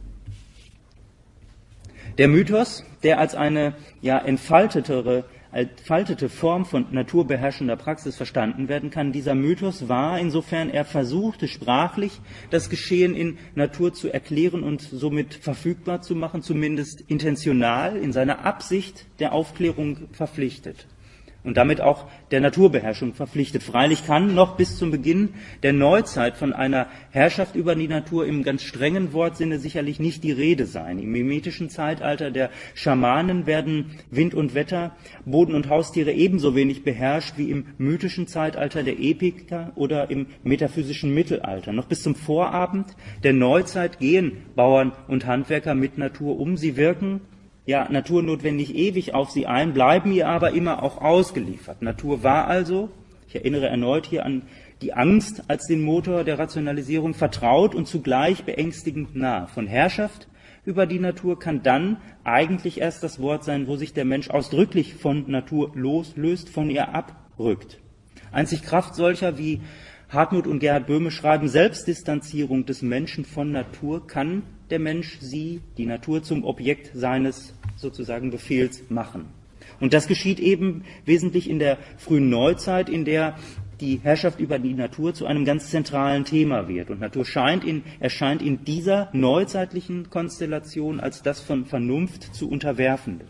Speaker 1: Der Mythos, der als eine entfaltete Form von naturbeherrschender Praxis verstanden werden kann, dieser Mythos war, insofern er versuchte, sprachlich das Geschehen in Natur zu erklären und somit verfügbar zu machen, zumindest intentional in seiner Absicht der Aufklärung verpflichtet. Und damit auch der Naturbeherrschung verpflichtet. Freilich kann noch bis zum Beginn der Neuzeit von einer Herrschaft über die Natur im ganz strengen Wortsinne sicherlich nicht die Rede sein. Im mimetischen Zeitalter der Schamanen werden Wind und Wetter, Boden und Haustiere ebenso wenig beherrscht wie im mythischen Zeitalter der Epiker oder im metaphysischen Mittelalter. Noch bis zum Vorabend der Neuzeit gehen Bauern und Handwerker mit Natur um. Sie wirken naturnotwendig ewig auf sie ein, bleiben ihr aber immer auch ausgeliefert. Natur war also, ich erinnere erneut hier an die Angst als den Motor der Rationalisierung, vertraut und zugleich beängstigend nah. Von Herrschaft über die Natur kann dann eigentlich erst das Wort sein, wo sich der Mensch ausdrücklich von Natur loslöst, von ihr abrückt. Einzig Kraft solcher, wie Hartmut und Gerhard Böhme schreiben, Selbstdistanzierung des Menschen von Natur, kann der Mensch die Natur zum Objekt seines sozusagen Befehls machen. Und das geschieht eben wesentlich in der frühen Neuzeit, in der die Herrschaft über die Natur zu einem ganz zentralen Thema wird. Und Natur erscheint in dieser neuzeitlichen Konstellation als das von Vernunft zu Unterwerfende.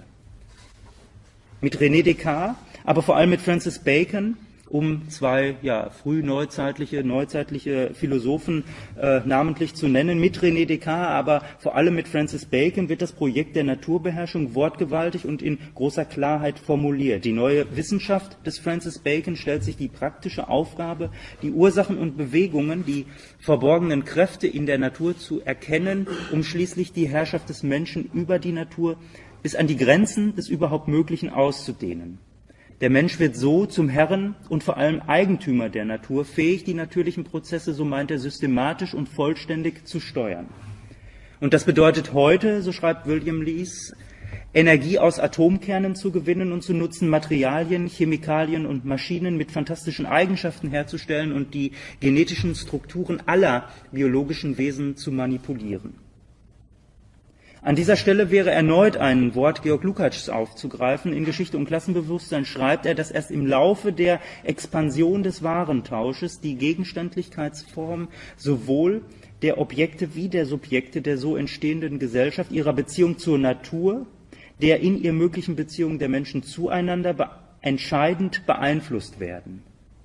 Speaker 1: Mit René Descartes, aber vor allem mit Francis Bacon, um zwei neuzeitliche Philosophen namentlich zu nennen. Mit René Descartes, aber vor allem mit Francis Bacon wird das Projekt der Naturbeherrschung wortgewaltig und in großer Klarheit formuliert. Die neue Wissenschaft des Francis Bacon stellt sich die praktische Aufgabe, die Ursachen und Bewegungen, die verborgenen Kräfte in der Natur zu erkennen, um schließlich die Herrschaft des Menschen über die Natur bis an die Grenzen des überhaupt Möglichen auszudehnen. Der Mensch wird so zum Herren und vor allem Eigentümer der Natur, fähig, die natürlichen Prozesse, so meint er, systematisch und vollständig zu steuern. Und das bedeutet heute, so schreibt William Lees, Energie aus Atomkernen zu gewinnen und zu nutzen, Materialien, Chemikalien und Maschinen mit fantastischen Eigenschaften herzustellen und die genetischen Strukturen aller biologischen Wesen zu manipulieren. An dieser Stelle wäre erneut ein Wort Georg Lukács aufzugreifen. In Geschichte und Klassenbewusstsein schreibt er, dass erst im Laufe der Expansion des Warentausches die Gegenständlichkeitsform sowohl der Objekte wie der Subjekte der so entstehenden Gesellschaft, ihrer Beziehung zur Natur, der in ihr möglichen Beziehung der Menschen zueinander entscheidend beeinflusst werden.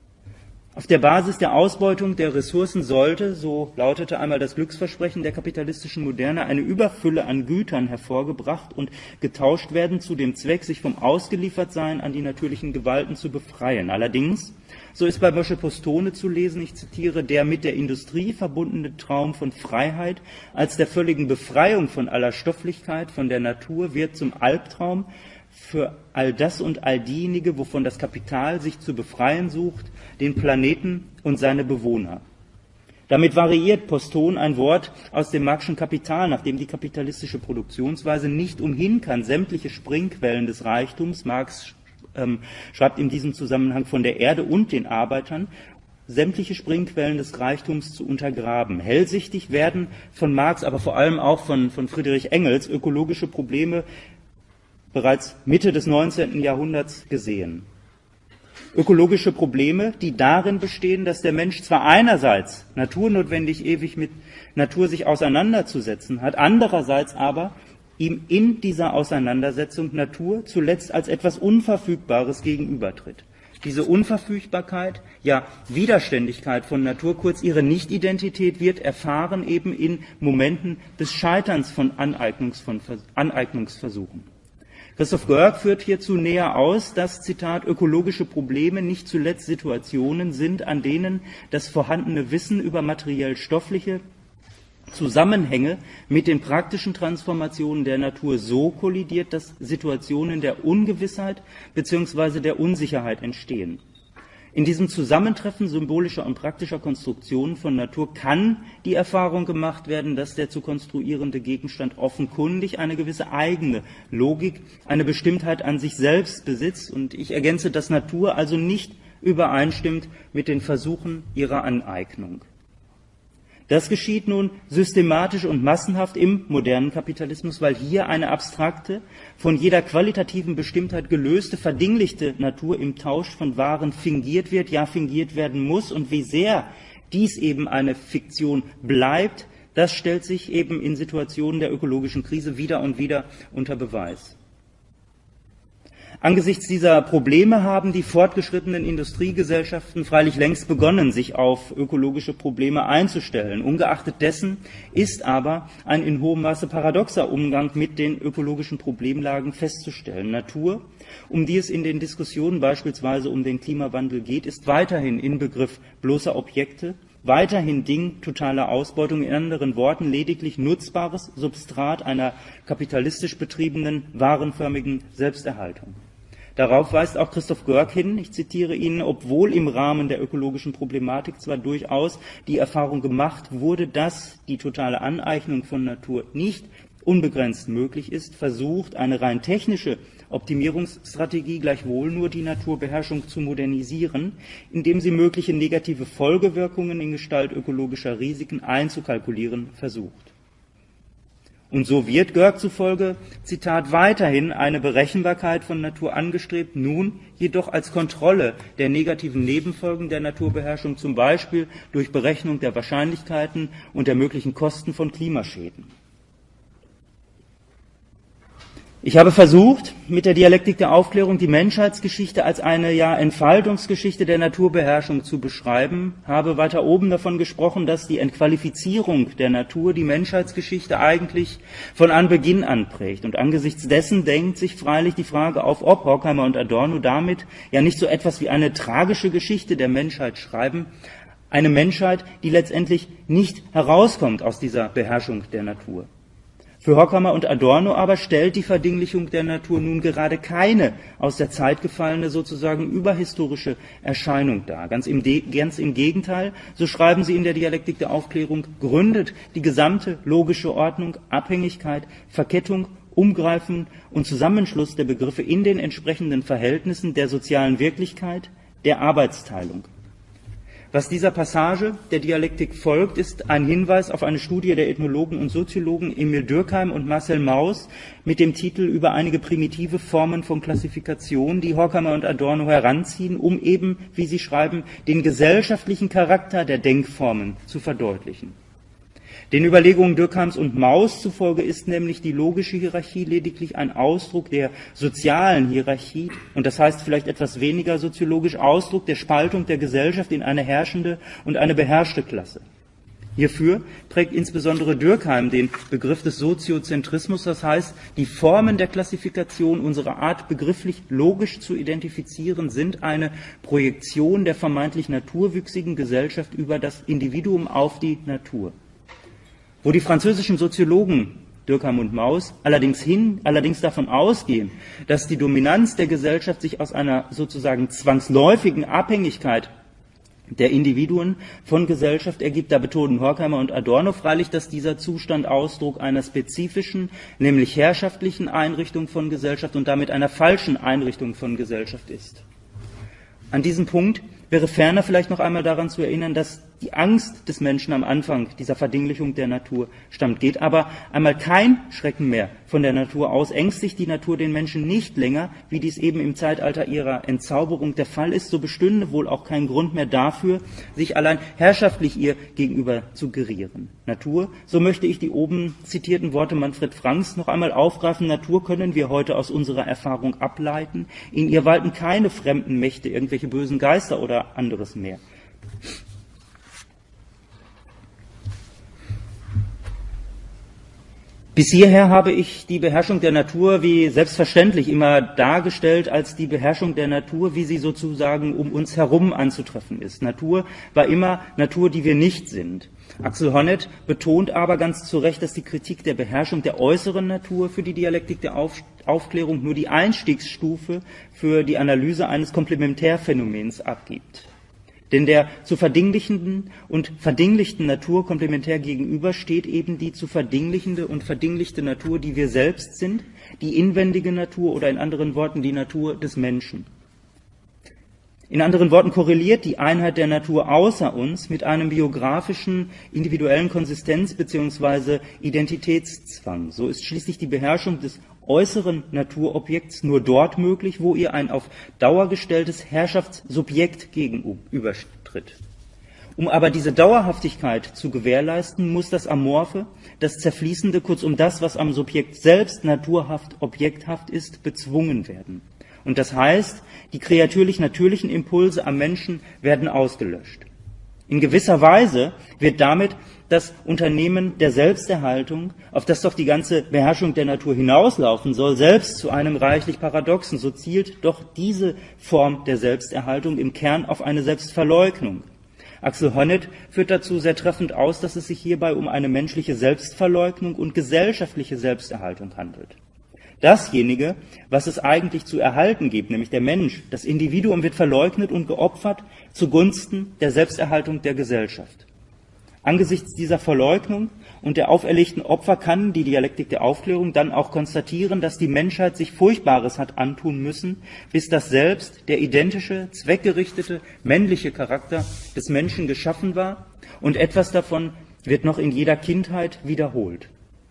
Speaker 1: Auf der Basis der Ausbeutung der Ressourcen sollte, so lautete einmal das Glücksversprechen der kapitalistischen Moderne, eine Überfülle an Gütern hervorgebracht und getauscht werden zu dem Zweck, sich vom Ausgeliefertsein an die natürlichen Gewalten zu befreien. Allerdings, so ist bei Moshe Postone zu lesen, ich zitiere, der mit der Industrie verbundene Traum von Freiheit als der völligen Befreiung von aller Stofflichkeit, von der Natur, wird zum Albtraum für all das und all diejenigen, wovon das Kapital sich zu befreien sucht, den Planeten und seine Bewohner. Damit variiert Postone ein Wort aus dem Marxischen Kapital, nachdem die kapitalistische Produktionsweise nicht umhin kann, sämtliche Springquellen des Reichtums, Marx schreibt in diesem Zusammenhang von der Erde und den Arbeitern, sämtliche Springquellen des Reichtums zu untergraben. Hellsichtig werden von Marx, aber vor allem auch von Friedrich Engels ökologische Probleme bereits Mitte des 19. Jahrhunderts gesehen. Ökologische Probleme, die darin bestehen, dass der Mensch zwar einerseits naturnotwendig ewig mit Natur sich auseinanderzusetzen hat, andererseits aber ihm in dieser Auseinandersetzung Natur zuletzt als etwas Unverfügbares gegenübertritt. Diese Unverfügbarkeit, ja Widerständigkeit von Natur, kurz ihre Nichtidentität, wird erfahren eben in Momenten des Scheiterns von Aneignungsversuchen. Christoph Görg führt hierzu näher aus, dass, Zitat, ökologische Probleme nicht zuletzt Situationen sind, an denen das vorhandene Wissen über materiell-stoffliche Zusammenhänge mit den praktischen Transformationen der Natur so kollidiert, dass Situationen der Ungewissheit bzw. der Unsicherheit entstehen. In diesem Zusammentreffen symbolischer und praktischer Konstruktionen von Natur kann die Erfahrung gemacht werden, dass der zu konstruierende Gegenstand offenkundig eine gewisse eigene Logik, eine Bestimmtheit an sich selbst besitzt. Und ich ergänze, dass Natur also nicht übereinstimmt mit den Versuchen ihrer Aneignung. Das geschieht nun systematisch und massenhaft im modernen Kapitalismus, weil hier eine abstrakte, von jeder qualitativen Bestimmtheit gelöste, verdinglichte Natur im Tausch von Waren fingiert wird, ja fingiert werden muss. Und wie sehr dies eben eine Fiktion bleibt, das stellt sich eben in Situationen der ökologischen Krise wieder und wieder unter Beweis. Angesichts dieser Probleme haben die fortgeschrittenen Industriegesellschaften freilich längst begonnen, sich auf ökologische Probleme einzustellen. Ungeachtet dessen ist aber ein in hohem Maße paradoxer Umgang mit den ökologischen Problemlagen festzustellen. Natur, um die es in den Diskussionen beispielsweise um den Klimawandel geht, ist weiterhin Inbegriff bloßer Objekte, weiterhin Ding totaler Ausbeutung, in anderen Worten lediglich nutzbares Substrat einer kapitalistisch betriebenen, warenförmigen Selbsterhaltung. Darauf weist auch Christoph Görg hin, ich zitiere ihn, obwohl im Rahmen der ökologischen Problematik zwar durchaus die Erfahrung gemacht wurde, dass die totale Aneignung von Natur nicht unbegrenzt möglich ist, versucht eine rein technische Optimierungsstrategie gleichwohl nur die Naturbeherrschung zu modernisieren, indem sie mögliche negative Folgewirkungen in Gestalt ökologischer Risiken einzukalkulieren versucht. Und so wird Görg zufolge, Zitat, weiterhin eine Berechenbarkeit von Natur angestrebt, nun jedoch als Kontrolle der negativen Nebenfolgen der Naturbeherrschung, zum Beispiel durch Berechnung der Wahrscheinlichkeiten und der möglichen Kosten von Klimaschäden. Ich habe versucht, mit der Dialektik der Aufklärung die Menschheitsgeschichte als eine Entfaltungsgeschichte der Naturbeherrschung zu beschreiben, habe weiter oben davon gesprochen, dass die Entqualifizierung der Natur die Menschheitsgeschichte eigentlich von Anbeginn an prägt. Und angesichts dessen drängt sich freilich die Frage auf, ob Horkheimer und Adorno damit ja nicht so etwas wie eine tragische Geschichte der Menschheit schreiben, eine Menschheit, die letztendlich nicht herauskommt aus dieser Beherrschung der Natur. Für Horkheimer und Adorno aber stellt die Verdinglichung der Natur nun gerade keine aus der Zeit gefallene, sozusagen überhistorische Erscheinung dar. Ganz im Gegenteil, so schreiben sie in der Dialektik der Aufklärung, gründet die gesamte logische Ordnung, Abhängigkeit, Verkettung, Umgreifen und Zusammenschluss der Begriffe in den entsprechenden Verhältnissen der sozialen Wirklichkeit, der Arbeitsteilung. Was dieser Passage der Dialektik folgt, ist ein Hinweis auf eine Studie der Ethnologen und Soziologen Emil Durkheim und Marcel Mauss mit dem Titel über einige primitive Formen von Klassifikation, die Horkheimer und Adorno heranziehen, um eben, wie sie schreiben, den gesellschaftlichen Charakter der Denkformen zu verdeutlichen. Den Überlegungen Durkheims und Mauss zufolge ist nämlich die logische Hierarchie lediglich ein Ausdruck der sozialen Hierarchie und das heißt vielleicht etwas weniger soziologisch Ausdruck der Spaltung der Gesellschaft in eine herrschende und eine beherrschte Klasse. Hierfür prägt insbesondere Durkheim den Begriff des Soziozentrismus, das heißt, die Formen der Klassifikation unserer Art begrifflich logisch zu identifizieren sind eine Projektion der vermeintlich naturwüchsigen Gesellschaft über das Individuum auf die Natur. Wo die französischen Soziologen Durkheim und Mauss allerdings davon ausgehen, dass die Dominanz der Gesellschaft sich aus einer sozusagen zwangsläufigen Abhängigkeit der Individuen von Gesellschaft ergibt, da betonen Horkheimer und Adorno freilich, dass dieser Zustand Ausdruck einer spezifischen, nämlich herrschaftlichen Einrichtung von Gesellschaft und damit einer falschen Einrichtung von Gesellschaft ist. An diesem Punkt wäre ferner vielleicht noch einmal daran zu erinnern, dass die Angst des Menschen am Anfang dieser Verdinglichung der Natur stammt. Geht aber einmal kein Schrecken mehr von der Natur aus, ängstigt die Natur den Menschen nicht länger, wie dies eben im Zeitalter ihrer Entzauberung der Fall ist, so bestünde wohl auch kein Grund mehr dafür, sich allein herrschaftlich ihr gegenüber zu gerieren. Natur, so möchte ich die oben zitierten Worte Manfred Franks noch einmal aufgreifen, Natur können wir heute aus unserer Erfahrung ableiten, in ihr walten keine fremden Mächte, irgendwelche bösen Geister oder anderes mehr. Bis hierher habe ich die Beherrschung der Natur wie selbstverständlich immer dargestellt als die Beherrschung der Natur, wie sie sozusagen um uns herum anzutreffen ist. Natur war immer Natur, die wir nicht sind. Axel Honneth betont aber ganz zu Recht, dass die Kritik der Beherrschung der äußeren Natur für die Dialektik der Aufklärung nur die Einstiegsstufe für die Analyse eines Komplementärphänomens abgibt. Denn der zu verdinglichenden und verdinglichten Natur komplementär gegenüber steht eben die zu verdinglichende und verdinglichte Natur, die wir selbst sind, die inwendige Natur oder in anderen Worten die Natur des Menschen. In anderen Worten korreliert die Einheit der Natur außer uns mit einem biografischen, individuellen Konsistenz- bzw. Identitätszwang. So ist schließlich die Beherrschung des äußeren Naturobjekts nur dort möglich, wo ihr ein auf Dauer gestelltes Herrschaftssubjekt gegenübertritt. Um aber diese Dauerhaftigkeit zu gewährleisten, muss das Amorphe, das Zerfließende, kurzum das, was am Subjekt selbst naturhaft, objekthaft ist, bezwungen werden. Und das heißt, die kreatürlich-natürlichen Impulse am Menschen werden ausgelöscht. In gewisser Weise wird damit das Unternehmen der Selbsterhaltung, auf das doch die ganze Beherrschung der Natur hinauslaufen soll, selbst zu einem reichlich Paradoxen. So zielt doch diese Form der Selbsterhaltung im Kern auf eine Selbstverleugnung. Axel Honneth führt dazu sehr treffend aus, dass es sich hierbei um eine menschliche Selbstverleugnung und gesellschaftliche Selbsterhaltung handelt. Dasjenige, was es eigentlich zu erhalten gibt, nämlich der Mensch, das Individuum, wird verleugnet und geopfert zugunsten der Selbsterhaltung der Gesellschaft. Angesichts dieser Verleugnung und der auferlegten Opfer kann die Dialektik der Aufklärung dann auch konstatieren, dass die Menschheit sich Furchtbares hat antun müssen, bis das Selbst, der identische, zweckgerichtete, männliche Charakter des Menschen geschaffen war, und etwas davon wird noch in jeder Kindheit wiederholt.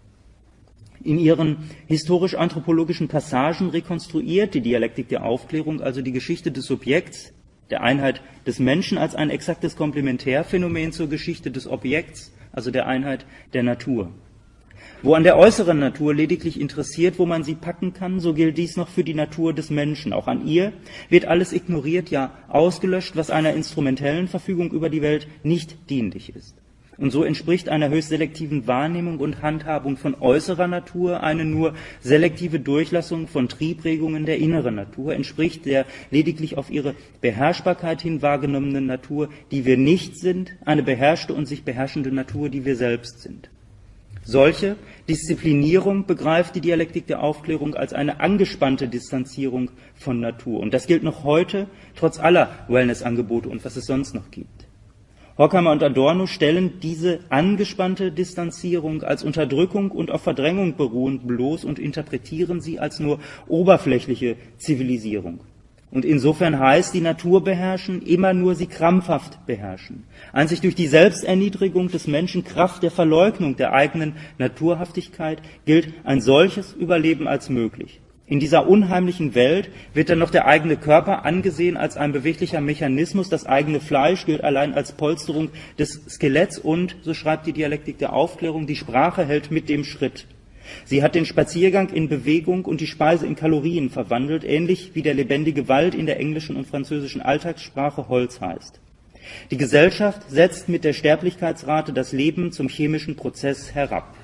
Speaker 1: In ihren historisch-anthropologischen Passagen rekonstruiert die Dialektik der Aufklärung also die Geschichte des Subjekts, der Einheit des Menschen, als ein exaktes Komplementärphänomen zur Geschichte des Objekts, also der Einheit der Natur. Wo an der äußeren Natur lediglich interessiert, wo man sie packen kann, so gilt dies noch für die Natur des Menschen. Auch an ihr wird alles ignoriert, ja ausgelöscht, was einer instrumentellen Verfügung über die Welt nicht dienlich ist. Und so entspricht einer höchst selektiven Wahrnehmung und Handhabung von äußerer Natur eine nur selektive Durchlassung von Triebregungen der inneren Natur, entspricht der lediglich auf ihre Beherrschbarkeit hin wahrgenommenen Natur, die wir nicht sind, eine beherrschte und sich beherrschende Natur, die wir selbst sind. Solche Disziplinierung begreift die Dialektik der Aufklärung als eine angespannte Distanzierung von Natur. Und das gilt noch heute, trotz aller Wellnessangebote und was es sonst noch gibt. Horkheimer und Adorno stellen diese angespannte Distanzierung als Unterdrückung und auf Verdrängung beruhend bloß und interpretieren sie als nur oberflächliche Zivilisierung. Und insofern heißt die Natur beherrschen immer nur sie krampfhaft beherrschen. Einzig durch die Selbsterniedrigung des Menschen, Kraft der Verleugnung der eigenen Naturhaftigkeit, gilt ein solches Überleben als möglich. In dieser unheimlichen Welt wird dann noch der eigene Körper angesehen als ein beweglicher Mechanismus, das eigene Fleisch gilt allein als Polsterung des Skeletts und, so schreibt die Dialektik der Aufklärung, die Sprache hält mit dem Schritt. Sie hat den Spaziergang in Bewegung und die Speise in Kalorien verwandelt, ähnlich wie der lebendige Wald in der englischen und französischen Alltagssprache Holz heißt. Die Gesellschaft setzt mit der Sterblichkeitsrate das Leben zum chemischen Prozess herab.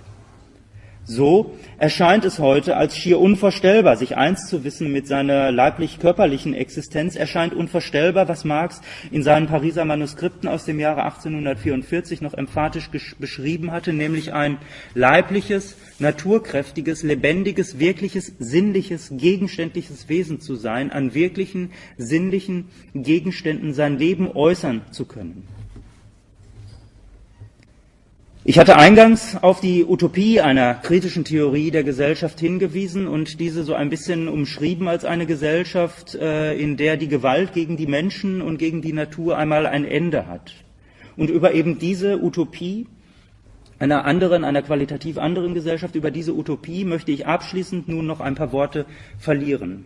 Speaker 1: So erscheint es heute als schier unvorstellbar, sich eins zu wissen mit seiner leiblich-körperlichen Existenz, erscheint unvorstellbar, was Marx in seinen Pariser Manuskripten aus dem Jahre 1844 noch emphatisch beschrieben hatte, nämlich ein leibliches, naturkräftiges, lebendiges, wirkliches, sinnliches, gegenständliches Wesen zu sein, an wirklichen, sinnlichen Gegenständen sein Leben äußern zu können. Ich hatte eingangs auf die Utopie einer kritischen Theorie der Gesellschaft hingewiesen und diese so ein bisschen umschrieben als eine Gesellschaft, in der die Gewalt gegen die Menschen und gegen die Natur einmal ein Ende hat. Und über eben diese Utopie, einer qualitativ anderen Gesellschaft, über diese Utopie möchte ich abschließend nun noch ein paar Worte verlieren.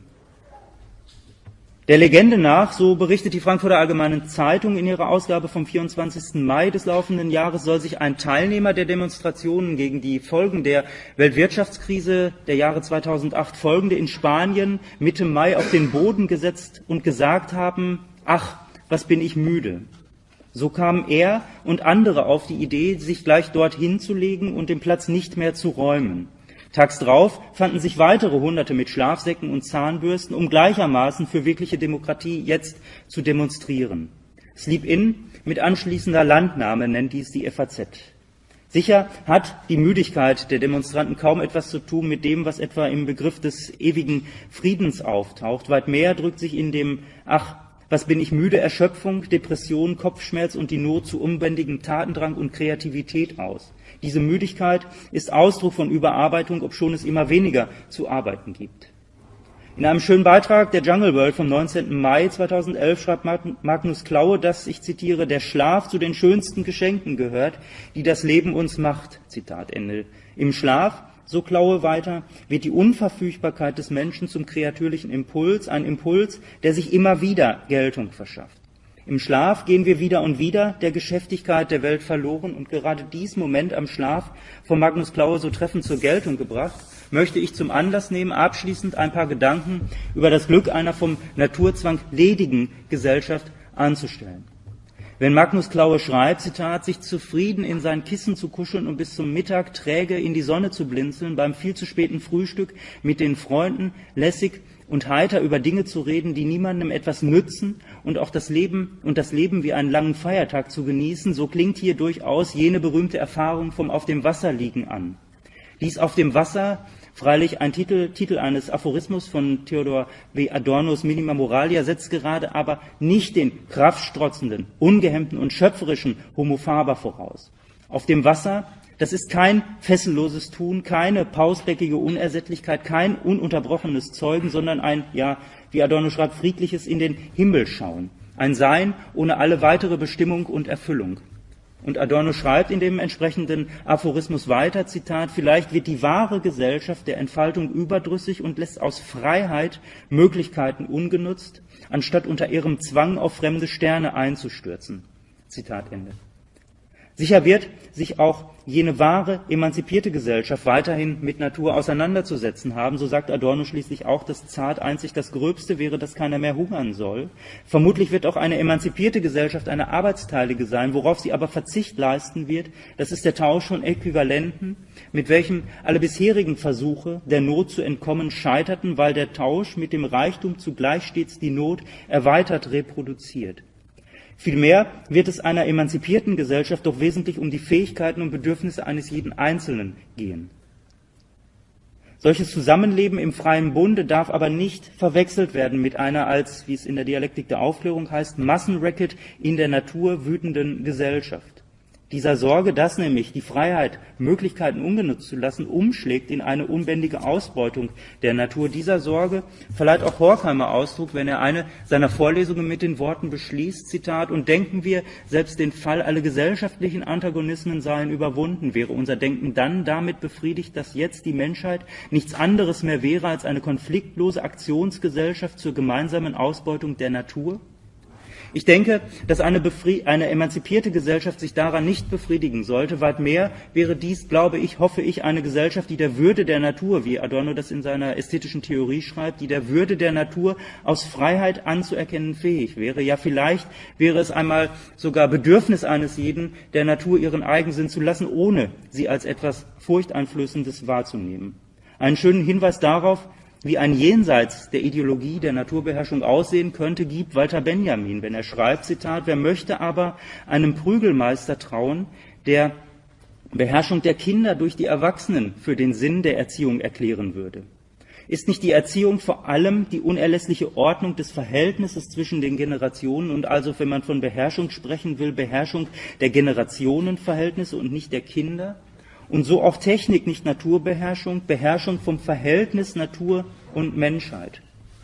Speaker 1: Der Legende nach, so berichtet die Frankfurter Allgemeine Zeitung in ihrer Ausgabe vom 24. Mai des laufenden Jahres, soll sich ein Teilnehmer der Demonstrationen gegen die Folgen der Weltwirtschaftskrise der Jahre 2008 folgende in Spanien Mitte Mai auf den Boden gesetzt und gesagt haben: Ach, was bin ich müde. So kamen er und andere auf die Idee, sich gleich dort hinzulegen und den Platz nicht mehr zu räumen. Tags drauf fanden sich weitere Hunderte mit Schlafsäcken und Zahnbürsten, um gleichermaßen für wirkliche Demokratie jetzt zu demonstrieren. Sleep-In mit anschließender Landnahme nennt dies die FAZ. Sicher hat die Müdigkeit der Demonstranten kaum etwas zu tun mit dem, was etwa im Begriff des ewigen Friedens auftaucht. Weit mehr drückt sich in dem Ach, was bin ich müde, Erschöpfung, Depression, Kopfschmerz und die Not zu unbändigem Tatendrang und Kreativität aus. Diese Müdigkeit ist Ausdruck von Überarbeitung, obschon es immer weniger zu arbeiten gibt. In einem schönen Beitrag der Jungle World vom 19. Mai 2011 schreibt Magnus Klaue, dass, ich zitiere, der Schlaf zu den schönsten Geschenken gehört, die das Leben uns macht. Zitat Ende. Im Schlaf, so Klaue weiter, wird die Unverfügbarkeit des Menschen zum kreatürlichen Impuls, ein Impuls, der sich immer wieder Geltung verschafft. Im Schlaf gehen wir wieder und wieder der Geschäftigkeit der Welt verloren und gerade dies Moment am Schlaf, von Magnus Klaue so treffend zur Geltung gebracht, möchte ich zum Anlass nehmen, abschließend ein paar Gedanken über das Glück einer vom Naturzwang ledigen Gesellschaft anzustellen. Wenn Magnus Klaue schreibt, Zitat, sich zufrieden in sein Kissen zu kuscheln und bis zum Mittag träge in die Sonne zu blinzeln, beim viel zu späten Frühstück mit den Freunden lässig und heiter über Dinge zu reden, die niemandem etwas nützen und auch das Leben wie einen langen Feiertag zu genießen, so klingt hier durchaus jene berühmte Erfahrung vom Auf dem Wasser liegen an. Dies auf dem Wasser Freilich ein Titel eines Aphorismus von Theodor W. Adornos Minima Moralia setzt gerade aber nicht den kraftstrotzenden, ungehemmten und schöpferischen Homo faber voraus. Auf dem Wasser, das ist kein fesselloses Tun, keine pausbäckige Unersättlichkeit, kein ununterbrochenes Zeugen, sondern ein, ja, wie Adorno schreibt, friedliches in den Himmel schauen. Ein Sein ohne alle weitere Bestimmung und Erfüllung. Und Adorno schreibt in dem entsprechenden Aphorismus weiter, Zitat, vielleicht wird die wahre Gesellschaft der Entfaltung überdrüssig und lässt aus Freiheit Möglichkeiten ungenutzt, anstatt unter ihrem Zwang auf fremde Sterne einzustürzen. Zitat Ende. Sicher wird sich auch jene wahre, emanzipierte Gesellschaft weiterhin mit Natur auseinanderzusetzen haben. So sagt Adorno schließlich auch, dass zart einzig das Gröbste wäre, dass keiner mehr hungern soll. Vermutlich wird auch eine emanzipierte Gesellschaft eine arbeitsteilige sein, worauf sie aber Verzicht leisten wird. Das ist der Tausch von Äquivalenten, mit welchem alle bisherigen Versuche, der Not zu entkommen, scheiterten, weil der Tausch mit dem Reichtum zugleich stets die Not erweitert reproduziert. Vielmehr wird es einer emanzipierten Gesellschaft doch wesentlich um die Fähigkeiten und Bedürfnisse eines jeden Einzelnen gehen. Solches Zusammenleben im freien Bunde darf aber nicht verwechselt werden mit einer als, wie es in der Dialektik der Aufklärung heißt, Massenracket in der Natur wütenden Gesellschaft. Dieser Sorge, dass nämlich die Freiheit, Möglichkeiten ungenutzt zu lassen, umschlägt in eine unbändige Ausbeutung der Natur. Dieser Sorge verleiht auch Horkheimer Ausdruck, wenn er eine seiner Vorlesungen mit den Worten beschließt, Zitat, und denken wir, selbst den Fall, alle gesellschaftlichen Antagonismen seien überwunden, wäre unser Denken dann damit befriedigt, dass jetzt die Menschheit nichts anderes mehr wäre als eine konfliktlose Aktionsgesellschaft zur gemeinsamen Ausbeutung der Natur? Ich denke, dass eine emanzipierte Gesellschaft sich daran nicht befriedigen sollte. Weit mehr wäre dies, glaube ich, hoffe ich, eine Gesellschaft, die der Würde der Natur, wie Adorno das in seiner ästhetischen Theorie schreibt, die der Würde der Natur aus Freiheit anzuerkennen fähig wäre. Ja, vielleicht wäre es einmal sogar Bedürfnis eines jeden, der Natur ihren Eigensinn zu lassen, ohne sie als etwas Furchteinflößendes wahrzunehmen. Einen schönen Hinweis darauf, wie ein Jenseits der Ideologie der Naturbeherrschung aussehen könnte, gibt Walter Benjamin, wenn er schreibt, Zitat, wer möchte aber einem Prügelmeister trauen, der Beherrschung der Kinder durch die Erwachsenen für den Sinn der Erziehung erklären würde? Ist nicht die Erziehung vor allem die unerlässliche Ordnung des Verhältnisses zwischen den Generationen und also, wenn man von Beherrschung sprechen will, Beherrschung der Generationenverhältnisse und nicht der Kinder? Und so auch Technik, nicht Naturbeherrschung, Beherrschung vom Verhältnis Natur und Menschheit.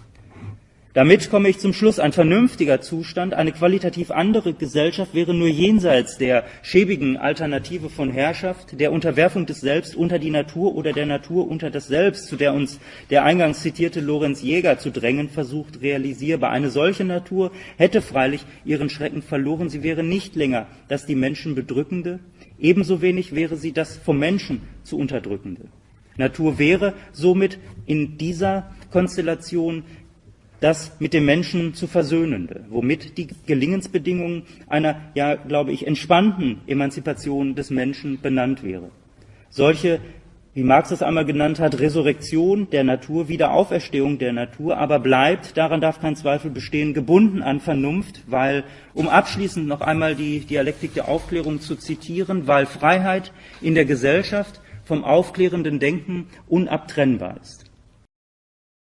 Speaker 1: Damit komme ich zum Schluss. Ein vernünftiger Zustand, eine qualitativ andere Gesellschaft wäre nur jenseits der schäbigen Alternative von Herrschaft, der Unterwerfung des Selbst unter die Natur oder der Natur unter das Selbst, zu der uns der eingangs zitierte Lorenz Jäger zu drängen versucht, realisierbar. Eine solche Natur hätte freilich ihren Schrecken verloren. Sie wäre nicht länger das die Menschen bedrückende, ebenso wenig wäre sie das vom Menschen zu unterdrückende. Natur wäre somit in dieser Konstellation das mit dem Menschen zu Versöhnende, womit die Gelingensbedingungen einer, ja, glaube ich, entspannten Emanzipation des Menschen benannt wäre. Solche, wie Marx es einmal genannt hat, Resurrektion der Natur, Wiederauferstehung der Natur, aber bleibt, daran darf kein Zweifel bestehen, gebunden an Vernunft, weil, um abschließend noch einmal die Dialektik der Aufklärung zu zitieren, weil Freiheit in der Gesellschaft vom aufklärenden Denken unabtrennbar ist.